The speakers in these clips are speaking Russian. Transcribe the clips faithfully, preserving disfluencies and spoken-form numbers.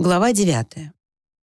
Глава девятая.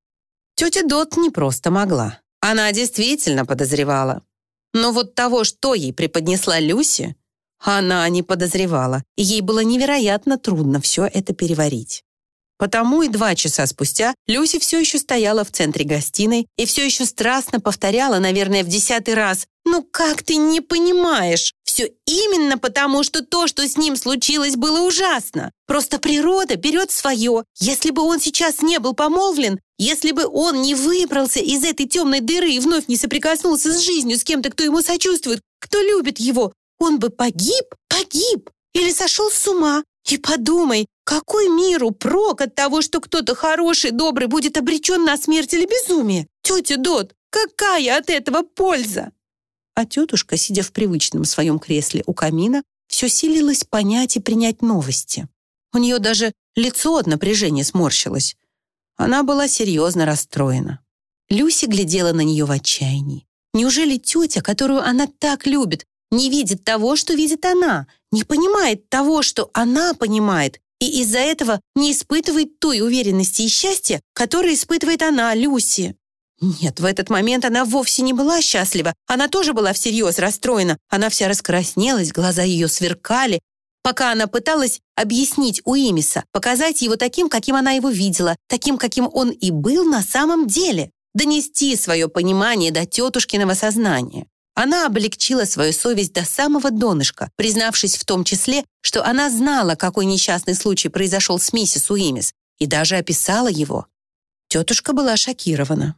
Тетя Дот не просто могла. Она действительно подозревала. Но вот того, что ей преподнесла Люси, она не подозревала, и ей было невероятно трудно все это переварить. Потому и два часа спустя Люси все еще стояла в центре гостиной и все еще страстно повторяла, наверное, в десятый раз: «Ну как ты не понимаешь? Все именно потому, что то, что с ним случилось, было ужасно. Просто природа берет свое. Если бы он сейчас не был помолвлен, если бы он не выбрался из этой темной дыры и вновь не соприкоснулся с жизнью с кем-то, кто ему сочувствует, кто любит его, он бы погиб, погиб или сошел с ума. И подумай, какой миру прок от того, что кто-то хороший, добрый будет обречен на смерть или безумие? Тетя Дот, какая от этого польза?» А тетушка, сидя в привычном своем кресле у камина, все силилась понять и принять новости. У нее даже лицо от напряжения сморщилось. Она была серьезно расстроена. Люси глядела на нее в отчаянии. Неужели тетя, которую она так любит, не видит того, что видит она, не понимает того, что она понимает, и из-за этого не испытывает той уверенности и счастья, которое испытывает она, Люси? Нет, в этот момент она вовсе не была счастлива. Она тоже была всерьез расстроена. Она вся раскраснелась, глаза ее сверкали, пока она пыталась объяснить Уимиса, показать его таким, каким она его видела, таким, каким он и был на самом деле, донести свое понимание до тетушкиного сознания. Она облегчила свою совесть до самого донышка, признавшись в том числе, что она знала, какой несчастный случай произошел с миссис Уимис, и даже описала его. Тетушка была шокирована.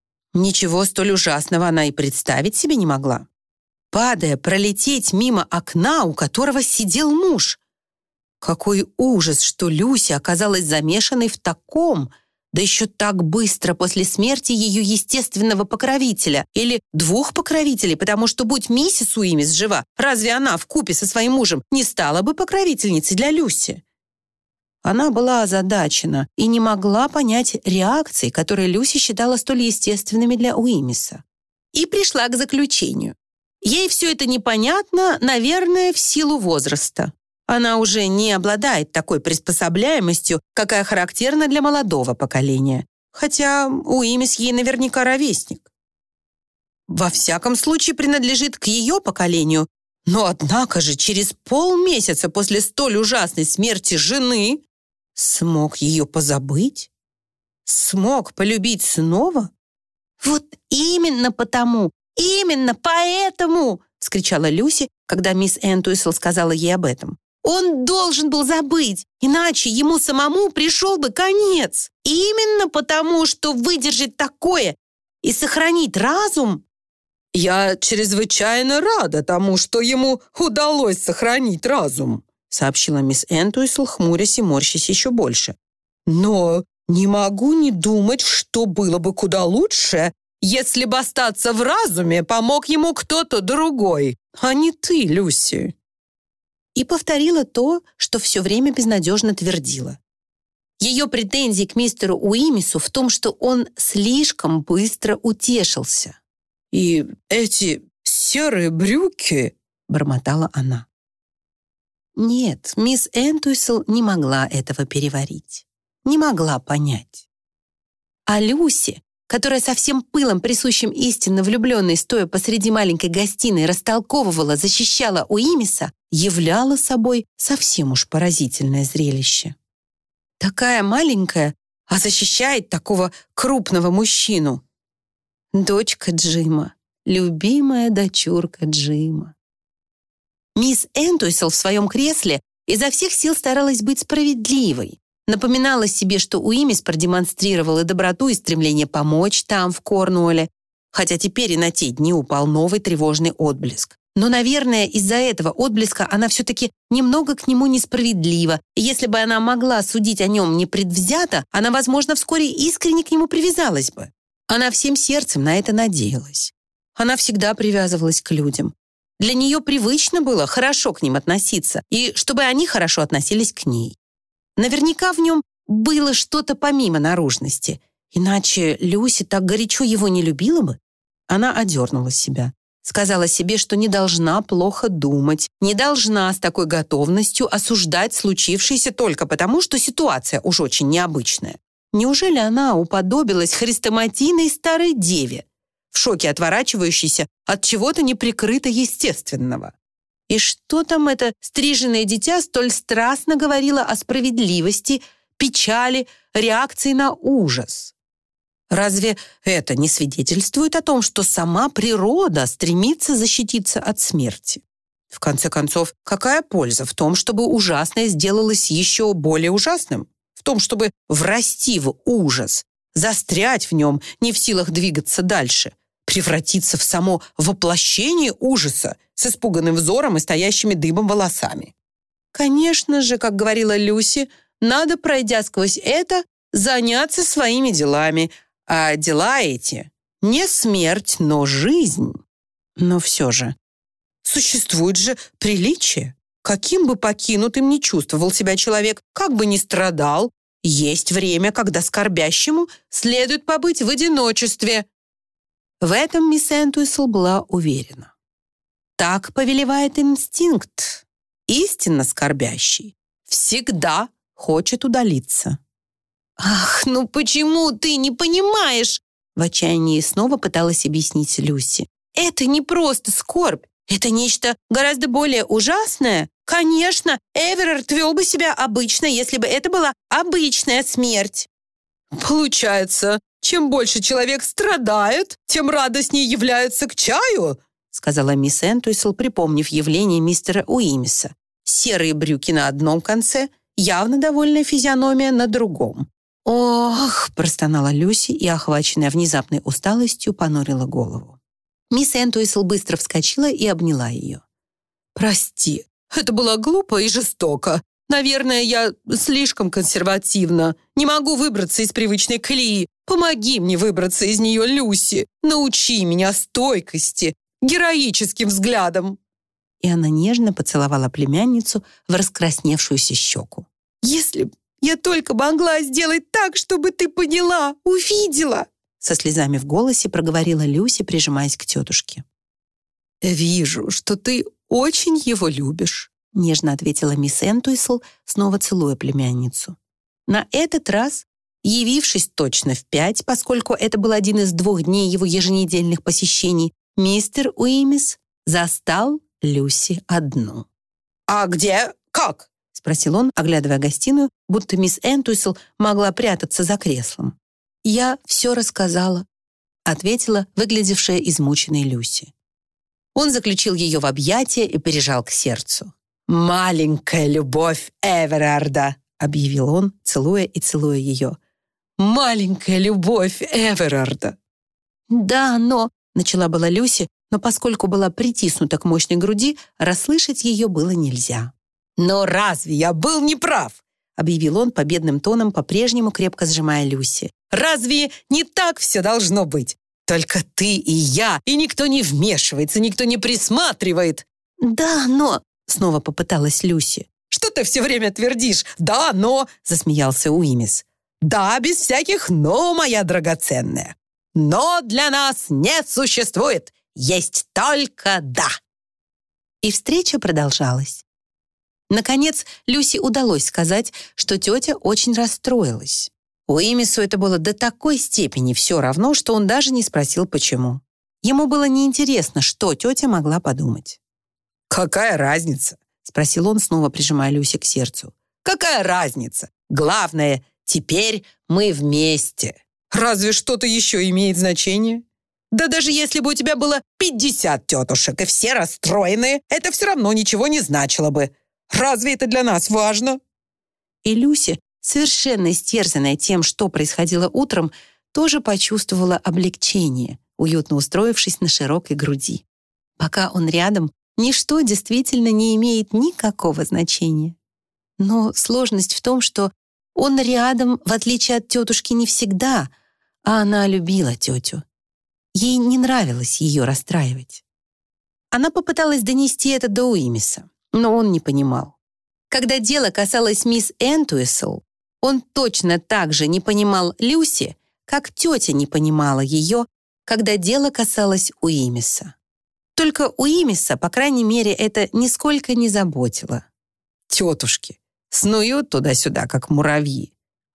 Ничего столь ужасного она и представить себе не могла. Падая, пролететь мимо окна, у которого сидел муж. Какой ужас, что Люся оказалась замешанной в таком, да еще так быстро после смерти ее естественного покровителя или двух покровителей, потому что, будь миссис Уимис жива, разве она вкупе со своим мужем не стала бы покровительницей для Люси? Она была озадачена и не могла понять реакций, которые Люси считала столь естественными для Уимиса. И пришла к заключению. Ей все это непонятно, наверное, в силу возраста. Она уже не обладает такой приспособляемостью, какая характерна для молодого поколения. Хотя Уимис ей наверняка ровесник. Во всяком случае, принадлежит к ее поколению. Но однако же через полмесяца после столь ужасной смерти жены смог ее позабыть? Смог полюбить снова? «Вот именно потому, именно поэтому!» — вскричала Люси, когда мисс Энтуисл сказала ей об этом. «Он должен был забыть, иначе ему самому пришел бы конец. Именно потому, что выдержать такое и сохранить разум...» «Я чрезвычайно рада тому, что ему удалось сохранить разум», сообщила мисс Энтуисл, хмурясь и морщась еще больше. «Но не могу не думать, что было бы куда лучше, если бы остаться в разуме помог ему кто-то другой, а не ты, Люси». И повторила то, что все время безнадежно твердила. Ее претензии к мистеру Уимису в том, что он слишком быстро утешился. «И эти серые брюки», — бормотала она. Нет, мисс Энтуисл не могла этого переварить, не могла понять. А Люси, которая со всем пылом, присущим истинно влюбленной, стоя посреди маленькой гостиной, растолковывала, защищала Уимиса, являла собой совсем уж поразительное зрелище. Такая маленькая, а защищает такого крупного мужчину. Дочка Джима, любимая дочурка Джима. Мисс Энтуисл в своем кресле изо всех сил старалась быть справедливой. Напоминала себе, что Уимис продемонстрировал и доброту, и стремление помочь там, в Корнуолле, хотя теперь и на те дни упал новый тревожный отблеск. Но, наверное, из-за этого отблеска она все-таки немного к нему несправедлива, и если бы она могла судить о нем непредвзято, она, возможно, вскоре искренне к нему привязалась бы. Она всем сердцем на это надеялась. Она всегда привязывалась к людям. Для нее привычно было хорошо к ним относиться, и чтобы они хорошо относились к ней. Наверняка в нем было что-то помимо наружности, иначе Люси так горячо его не любила бы. Она одернула себя, сказала себе, что не должна плохо думать, не должна с такой готовностью осуждать случившееся только потому, что ситуация уж очень необычная. Неужели она уподобилась хрестоматийной старой деве, в шоке отворачивающейся от чего-то неприкрыто естественного? И что там это стриженное дитя столь страстно говорило о справедливости, печали, реакции на ужас? Разве это не свидетельствует о том, что сама природа стремится защититься от смерти? В конце концов, какая польза в том, чтобы ужасное сделалось еще более ужасным? В том, чтобы врасти в ужас, застрять в нем, не в силах двигаться дальше, превратиться в само воплощение ужаса с испуганным взором и стоящими дыбом волосами? Конечно же, как говорила Люси, надо, пройдя сквозь это, заняться своими делами, а дела эти не смерть, но жизнь. Но все же, существует же приличие. Каким бы покинутым ни чувствовал себя человек, как бы ни страдал, есть время, когда скорбящему следует побыть в одиночестве. В этом мисс Энтуисл была уверена. Так повелевает инстинкт. Истинно скорбящий всегда хочет удалиться. «Ах, ну почему ты не понимаешь?» В отчаянии снова пыталась объяснить Люси. «Это не просто скорбь. Это нечто гораздо более ужасное. Конечно, Эверард вел бы себя обычно, если бы это была обычная смерть». «Получается, чем больше человек страдает, тем радостнее является к чаю», сказала мисс Энтуисл, припомнив явление мистера Уимиса. Серые брюки на одном конце, явно довольная физиономия на другом. «Ох!» – простонала Люси и, охваченная внезапной усталостью, понурила голову. Мисс Энтуисл быстро вскочила и обняла ее. «Прости, это было глупо и жестоко. Наверное, я слишком консервативна. Не могу выбраться из привычной колеи. Помоги мне выбраться из нее, Люси. Научи меня стойкости, героическим взглядом». И она нежно поцеловала племянницу в раскрасневшуюся щеку. «Если б я только могла сделать так, чтобы ты поняла, увидела!» Со слезами в голосе проговорила Люси, прижимаясь к тетушке. «Вижу, что ты очень его любишь», нежно ответила мисс Энтуисл, снова целуя племянницу. На этот раз, явившись точно в пять, поскольку это был один из двух дней его еженедельных посещений, мистер Уимис застал Люси одну. «А где? Как?» — спросил он, оглядывая гостиную, будто мисс Энтуисл могла прятаться за креслом. «Я все рассказала», — ответила выглядевшая измученной Люси. Он заключил ее в объятия и прижал к сердцу. «Маленькая любовь Эверарда», — объявил он, целуя и целуя ее. «Маленькая любовь Эверарда». «Да, но...» — начала была Люси, но поскольку была притиснута к мощной груди, расслышать ее было нельзя. «Но разве я был неправ?» — объявил он победным тоном, по-прежнему крепко сжимая Люси. «Разве не так все должно быть? Только ты и я, и никто не вмешивается, никто не присматривает». «Да, но...» — снова попыталась Люси. «Что ты все время твердишь? Да, но...» — засмеялся Уимис. «Да, без всяких «но», моя драгоценная. Но для нас не существует. Есть только «да». И встреча продолжалась. Наконец, Люси удалось сказать, что тетя очень расстроилась. Уимису это было до такой степени все равно, что он даже не спросил, почему. Ему было неинтересно, что тетя могла подумать. «Какая разница?» — спросил он, снова прижимая Люси к сердцу. «Какая разница? Главное, теперь мы вместе. Разве что-то еще имеет значение? Да даже если бы у тебя было пятьдесят тетушек, и все расстроенные, это все равно ничего не значило бы. Разве это для нас важно?» И Люси, совершенно истерзанная тем, что происходило утром, тоже почувствовала облегчение, уютно устроившись на широкой груди. Пока он рядом, ничто действительно не имеет никакого значения. Но сложность в том, что он рядом, в отличие от тетушки, не всегда, а она любила тетю. Ей не нравилось ее расстраивать. Она попыталась донести это до Уимиса, но он не понимал. Когда дело касалось мисс Энтуисл, он точно так же не понимал Люси, как тетя не понимала ее, когда дело касалось Уимиса. Только Уимиса, по крайней мере, это нисколько не заботило. Тетушки снуют туда-сюда, как муравьи.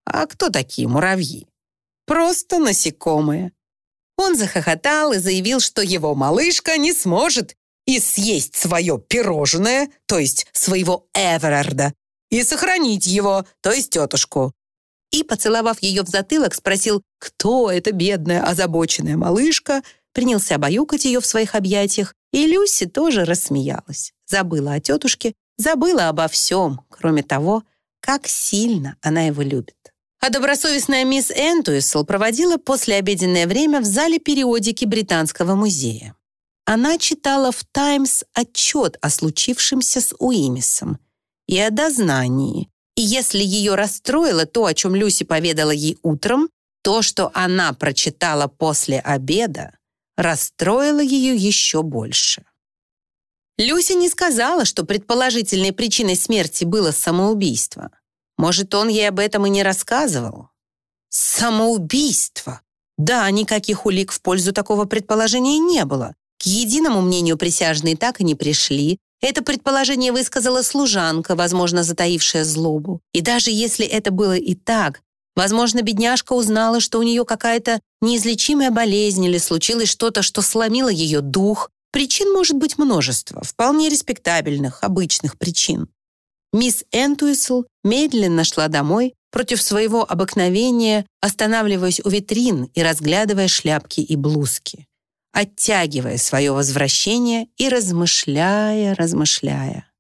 А кто такие муравьи? Просто насекомые. Он захохотал и заявил, что его малышка не сможет и съесть свое пирожное, то есть своего Эверарда, и сохранить его, то есть тетушку. И, поцеловав ее в затылок, спросил, кто эта бедная озабоченная малышка, принялся баюкать ее в своих объятиях, и Люси тоже рассмеялась. Забыла о тетушке, забыла обо всем, кроме того, как сильно она его любит. А добросовестная мисс Энтуисл проводила послеобеденное время в зале периодики Британского музея. Она читала в «Таймс» отчет о случившемся с Уимисом и о дознании. И если ее расстроило то, о чем Люси поведала ей утром, то, что она прочитала после обеда, расстроило ее еще больше. Люси не сказала, что предположительной причиной смерти было самоубийство. Может, он ей об этом и не рассказывал? Самоубийство! Да, никаких улик в пользу такого предположения не было. К единому мнению присяжные так и не пришли. Это предположение высказала служанка, возможно, затаившая злобу. И даже если это было и так, возможно, бедняжка узнала, что у нее какая-то неизлечимая болезнь или случилось что-то, что сломило ее дух. Причин может быть множество, вполне респектабельных, обычных причин. Мисс Энтуисл медленно шла домой против своего обыкновения, останавливаясь у витрин и разглядывая шляпки и блузки, оттягивая свое возвращение и размышляя, размышляя.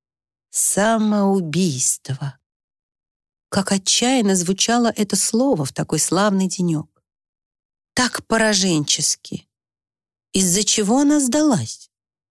Самоубийство. Как отчаянно звучало это слово в такой славный денек. Так пораженчески. Из-за чего она сдалась?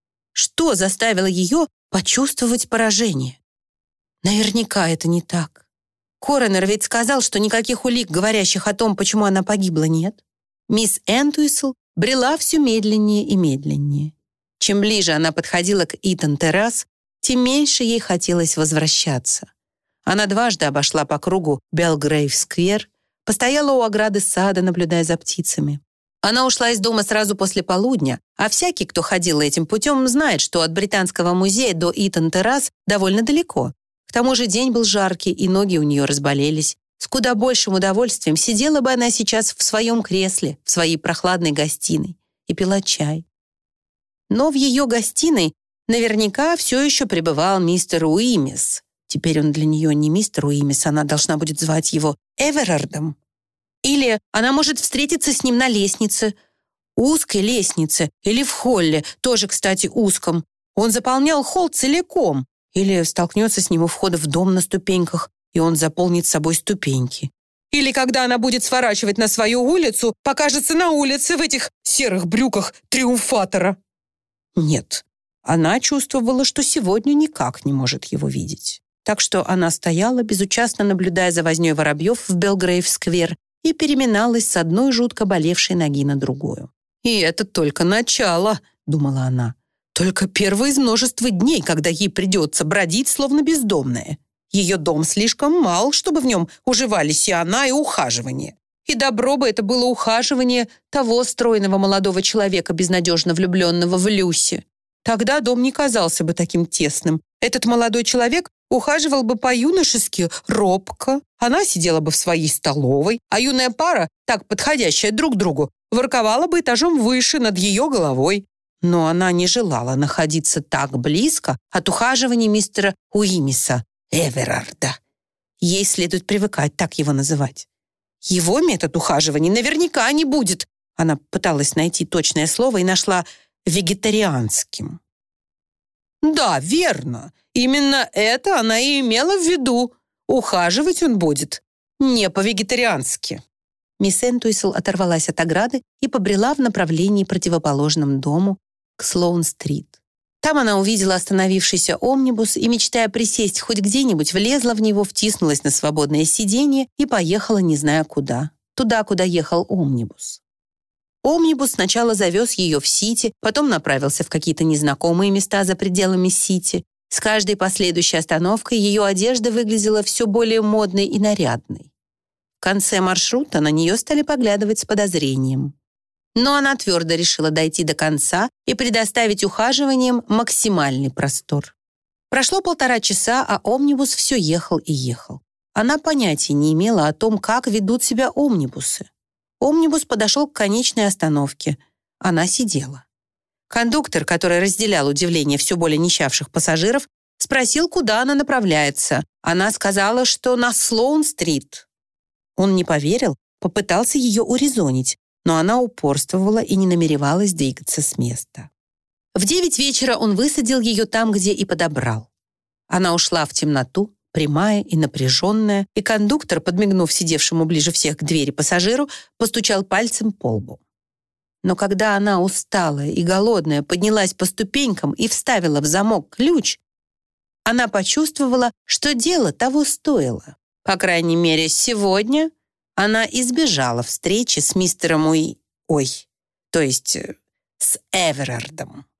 Что заставило ее почувствовать поражение? Наверняка это не так. Коронер ведь сказал, что никаких улик, говорящих о том, почему она погибла, нет. Мисс Энтуисл брела все медленнее и медленнее. Чем ближе она подходила к Итон-террас, тем меньше ей хотелось возвращаться. Она дважды обошла по кругу Белгрейв-сквер, постояла у ограды сада, наблюдая за птицами. Она ушла из дома сразу после полудня, а всякий, кто ходил этим путем, знает, что от Британского музея до Итон-террас довольно далеко. К тому же день был жаркий, и ноги у нее разболелись. С куда большим удовольствием сидела бы она сейчас в своем кресле, в своей прохладной гостиной, и пила чай. Но в ее гостиной наверняка все еще пребывал мистер Уимис. Теперь он для нее не мистер Уимис, она должна будет звать его Эверардом. Или она может встретиться с ним на лестнице, узкой лестнице, или в холле, тоже, кстати, узком. Он заполнял холл целиком. Или столкнется с ним у входа в дом на ступеньках, и он заполнит собой ступеньки. Или когда она будет сворачивать на свою улицу, покажется на улице в этих серых брюках триумфатора. Нет, она чувствовала, что сегодня никак не может его видеть. Так что она стояла, безучастно наблюдая за вознёй воробьев в Белгрейв-сквер, и переминалась с одной жутко болевшей ноги на другую. «И это только начало», — думала она. «Только первый из множества дней, когда ей придется бродить, словно бездомная. Ее дом слишком мал, чтобы в нем уживались и она, и ухаживание. И добро бы это было ухаживание того стройного молодого человека, безнадежно влюбленного в Люси. Тогда дом не казался бы таким тесным. Этот молодой человек ухаживал бы по-юношески робко, она сидела бы в своей столовой, а юная пара, так подходящая друг другу, ворковала бы этажом выше над ее головой. Но она не желала находиться так близко от ухаживания мистера Уимиса, Эверарда. Ей следует привыкать так его называть. Его метод ухаживания наверняка не будет. Она пыталась найти точное слово и нашла вегетарианским. Да, верно. Именно это она и имела в виду. Ухаживать он будет не по-вегетариански. Мисс Энтуисл оторвалась от ограды и побрела в направлении, противоположном дому, к Слоун-стрит. Там она увидела остановившийся омнибус и, мечтая присесть хоть где-нибудь, влезла в него, втиснулась на свободное сиденье и поехала не зная куда. Туда, куда ехал омнибус. Омнибус сначала завез ее в Сити, потом направился в какие-то незнакомые места за пределами Сити. С каждой последующей остановкой ее одежда выглядела все более модной и нарядной. В конце маршрута на нее стали поглядывать с подозрением. Но она твердо решила дойти до конца и предоставить ухаживаниям максимальный простор. Прошло полтора часа, а омнибус все ехал и ехал. Она понятия не имела о том, как ведут себя омнибусы. Омнибус подошел к конечной остановке. Она сидела. Кондуктор, который разделял удивление все более нищавших пассажиров, спросил, куда она направляется. Она сказала, что на Слоун-стрит. Он не поверил, попытался ее урезонить, но она упорствовала и не намеревалась двигаться с места. В девять вечера он высадил ее там, где и подобрал. Она ушла в темноту, прямая и напряженная, и кондуктор, подмигнув сидевшему ближе всех к двери пассажиру, постучал пальцем по лбу. Но когда она, усталая и голодная, поднялась по ступенькам и вставила в замок ключ, она почувствовала, что дело того стоило. По крайней мере, сегодня она избежала встречи с мистером Уи... Ой, то есть с Эверардом.